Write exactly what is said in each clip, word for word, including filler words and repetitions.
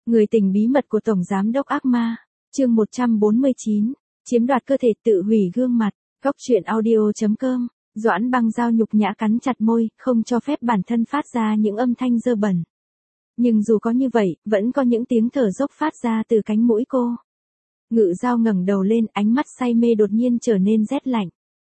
Người tình bí mật của Tổng Giám đốc ác ma, chương một trăm bốn mươi chín, chiếm đoạt cơ thể tự hủy gương mặt, góc truyện audio.com, Doãn Băng Dao nhục nhã cắn chặt môi, không cho phép bản thân phát ra những âm thanh dơ bẩn. Nhưng dù có như vậy, vẫn có những tiếng thở dốc phát ra từ cánh mũi cô. Ngự Dao ngẩng đầu lên, ánh mắt say mê đột nhiên trở nên rét lạnh.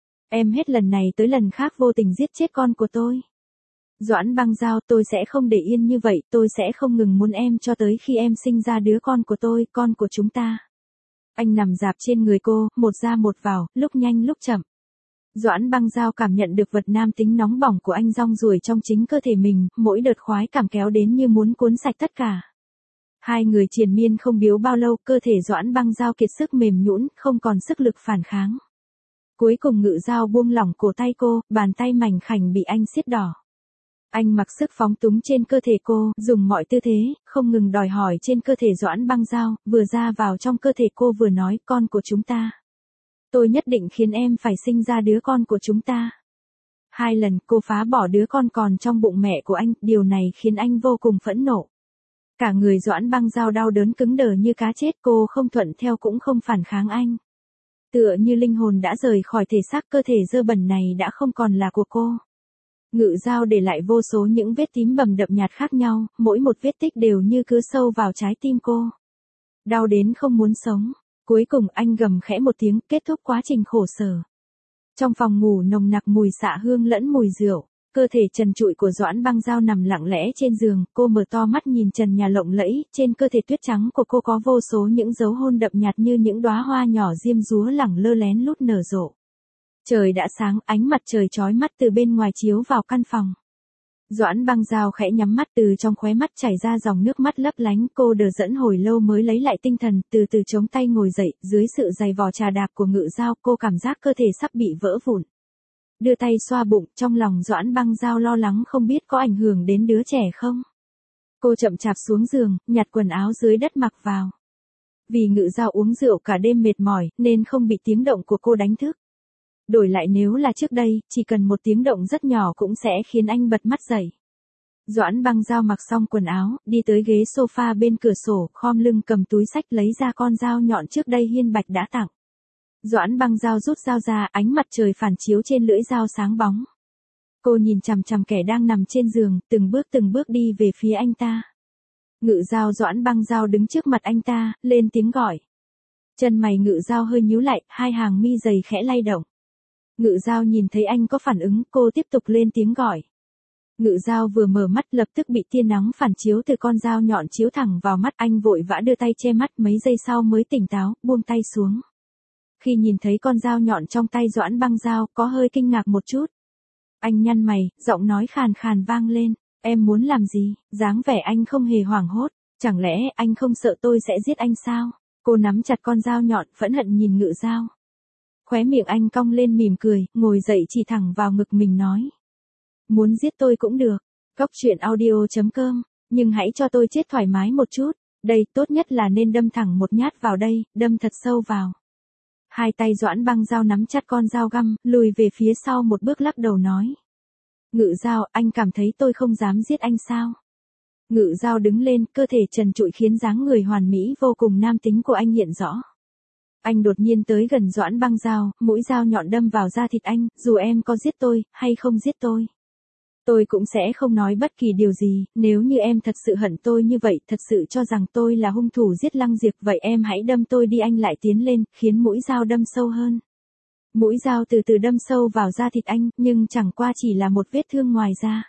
Em hết lần này tới lần khác vô tình giết chết con của tôi. Doãn Băng Dao, tôi sẽ không để yên như vậy, tôi sẽ không ngừng muốn em cho tới khi em sinh ra đứa con của tôi, con của chúng ta. Anh nằm dạp trên người cô, một ra một vào, lúc nhanh lúc chậm. Doãn Băng Dao cảm nhận được vật nam tính nóng bỏng của anh rong ruổi trong chính cơ thể mình, mỗi đợt khoái cảm kéo đến như muốn cuốn sạch tất cả. Hai người triền miên không biếu bao lâu, cơ thể Doãn Băng Dao kiệt sức mềm nhũn, không còn sức lực phản kháng. Cuối cùng Ngự Dao buông lỏng cổ tay cô, bàn tay mảnh khảnh bị anh siết đỏ. Anh mặc sức phóng túng trên cơ thể cô, dùng mọi tư thế, không ngừng đòi hỏi trên cơ thể Doãn Băng Dao, vừa ra vào trong cơ thể cô vừa nói, con của chúng ta. Tôi nhất định khiến em phải sinh ra đứa con của chúng ta. Hai lần cô phá bỏ đứa con còn trong bụng mẹ của anh, điều này khiến anh vô cùng phẫn nộ. Cả người Doãn Băng Dao đau đớn cứng đờ như cá chết, cô không thuận theo cũng không phản kháng anh. Tựa như linh hồn đã rời khỏi thể xác, cơ thể dơ bẩn này đã không còn là của cô. Ngự Dao để lại vô số những vết tím bầm đậm nhạt khác nhau, mỗi một vết tích đều như cứa sâu vào trái tim cô. Đau đến không muốn sống. Cuối cùng anh gầm khẽ một tiếng, kết thúc quá trình khổ sở. Trong phòng ngủ nồng nặc mùi xạ hương lẫn mùi rượu, cơ thể trần trụi của Doãn Băng Dao nằm lặng lẽ trên giường, cô mở to mắt nhìn trần nhà lộng lẫy, trên cơ thể tuyết trắng của cô có vô số những dấu hôn đậm nhạt như những đóa hoa nhỏ diêm dúa lẳng lơ lén lút nở rộ. Trời đã sáng, ánh mặt trời chói mắt từ bên ngoài chiếu vào căn phòng. Doãn Băng Dao khẽ nhắm mắt, từ trong khóe mắt chảy ra dòng nước mắt lấp lánh, cô đờ đẫn hồi lâu mới lấy lại tinh thần, từ từ chống tay ngồi dậy, dưới sự giày vò chà đạp của Ngự Dao, cô cảm giác cơ thể sắp bị vỡ vụn. Đưa tay xoa bụng, trong lòng Doãn Băng Dao lo lắng không biết có ảnh hưởng đến đứa trẻ không. Cô chậm chạp xuống giường, nhặt quần áo dưới đất mặc vào. Vì Ngự Dao uống rượu cả đêm mệt mỏi, nên không bị tiếng động của cô đánh thức. Đổi lại nếu là trước đây, chỉ cần một tiếng động rất nhỏ cũng sẽ khiến anh bật mắt dậy. Doãn Băng Dao mặc xong quần áo, đi tới ghế sofa bên cửa sổ, khom lưng cầm túi xách lấy ra con dao nhọn trước đây Hiên Bạch đã tặng. Doãn Băng Dao rút dao ra, ánh mặt trời phản chiếu trên lưỡi dao sáng bóng. Cô nhìn chằm chằm kẻ đang nằm trên giường, từng bước từng bước đi về phía anh ta. Ngự Dao Doãn Băng Dao đứng trước mặt anh ta, lên tiếng gọi. Chân mày Ngự Dao hơi nhíu lại, hai hàng mi dày khẽ lay động. Ngự Dao nhìn thấy anh có phản ứng, cô tiếp tục lên tiếng gọi. Ngự Dao vừa mở mắt lập tức bị tia nắng phản chiếu từ con dao nhọn chiếu thẳng vào mắt, anh vội vã đưa tay che mắt, mấy giây sau mới tỉnh táo, buông tay xuống. Khi nhìn thấy con dao nhọn trong tay Doãn Băng Dao, có hơi kinh ngạc một chút. Anh nhăn mày, giọng nói khàn khàn vang lên, em muốn làm gì? Dáng vẻ anh không hề hoảng hốt, chẳng lẽ anh không sợ tôi sẽ giết anh sao? Cô nắm chặt con dao nhọn, phẫn hận nhìn Ngự Dao. Khóe miệng anh cong lên mỉm cười, ngồi dậy chỉ thẳng vào ngực mình nói. Muốn giết tôi cũng được, góc truyện audio.com, nhưng hãy cho tôi chết thoải mái một chút, đây tốt nhất là nên đâm thẳng một nhát vào đây, đâm thật sâu vào. Hai tay Doãn Băng Dao nắm chặt con dao găm, lùi về phía sau một bước lắc đầu nói. Ngự Dao, anh cảm thấy tôi không dám giết anh sao? Ngự Dao đứng lên, cơ thể trần trụi khiến dáng người hoàn mỹ vô cùng nam tính của anh hiện rõ. Anh đột nhiên tới gần Doãn Băng Dao, mũi dao nhọn đâm vào da thịt anh, dù em có giết tôi, hay không giết tôi. Tôi cũng sẽ không nói bất kỳ điều gì, nếu như em thật sự hận tôi như vậy, thật sự cho rằng tôi là hung thủ giết Lăng Diệp, vậy em hãy đâm tôi đi. Anh lại tiến lên, khiến mũi dao đâm sâu hơn. Mũi dao từ từ đâm sâu vào da thịt anh, nhưng chẳng qua chỉ là một vết thương ngoài da.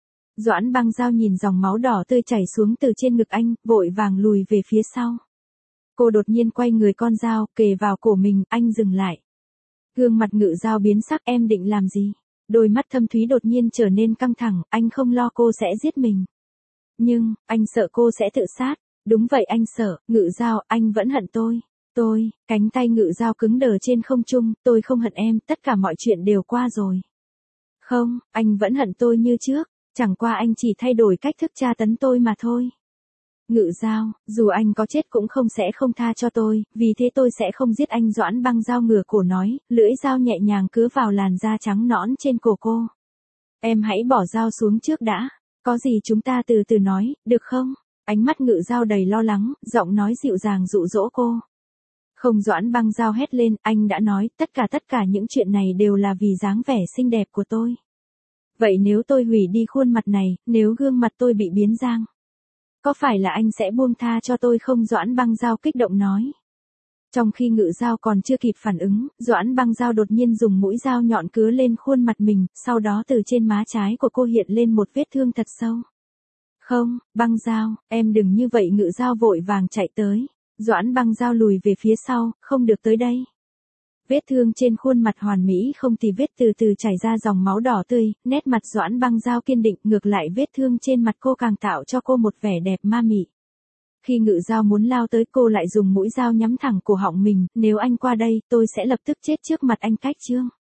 Doãn Băng Dao nhìn dòng máu đỏ tươi chảy xuống từ trên ngực anh, vội vàng lùi về phía sau. Cô đột nhiên quay người, con dao kề vào cổ mình, anh dừng lại. Gương mặt Ngự Dao biến sắc, em định làm gì? Đôi mắt thâm thúy đột nhiên trở nên căng thẳng, anh không lo cô sẽ giết mình. Nhưng, anh sợ cô sẽ tự sát. Đúng vậy, anh sợ. Ngự Dao, anh vẫn hận tôi. Tôi, cánh tay Ngự Dao cứng đờ trên không trung, tôi không hận em, tất cả mọi chuyện đều qua rồi. Không, anh vẫn hận tôi như trước, chẳng qua anh chỉ thay đổi cách thức tra tấn tôi mà thôi. Ngự Dao, dù anh có chết cũng không sẽ không tha cho tôi, vì thế tôi sẽ không giết anh. Doãn Băng Dao ngửa cổ nói, lưỡi dao nhẹ nhàng cứa vào làn da trắng nõn trên cổ cô. Em hãy bỏ dao xuống trước đã, có gì chúng ta từ từ nói, được không? Anh Ánh mắt Ngự Giao đầy lo lắng, giọng nói dịu dàng dụ dỗ cô. Không, Doãn Băng Giao hét lên, anh đã nói, tất cả tất cả những chuyện này đều là vì dáng vẻ xinh đẹp của tôi. Vậy nếu tôi hủy đi khuôn mặt này, nếu gương mặt tôi bị biến dạng, có phải là anh sẽ buông tha cho tôi không? Doãn Băng Giao kích động nói. Trong khi Ngự Giao còn chưa kịp phản ứng, Doãn Băng Giao đột nhiên dùng mũi dao nhọn cứa lên khuôn mặt mình, sau đó từ trên má trái của cô hiện lên một vết thương thật sâu. Không, Băng Giao, em đừng như vậy. Ngự Giao vội vàng chạy tới. Doãn Băng Giao lùi về phía sau, không được tới đây. Vết thương trên khuôn mặt hoàn mỹ không tì vết từ từ chảy ra dòng máu đỏ tươi, nét mặt Doãn Băng Giao kiên định, ngược lại vết thương trên mặt cô càng tạo cho cô một vẻ đẹp ma mị. Khi Ngự Giao muốn lao tới, cô lại dùng mũi dao nhắm thẳng cổ họng mình, nếu anh qua đây, tôi sẽ lập tức chết trước mặt anh. Cách chương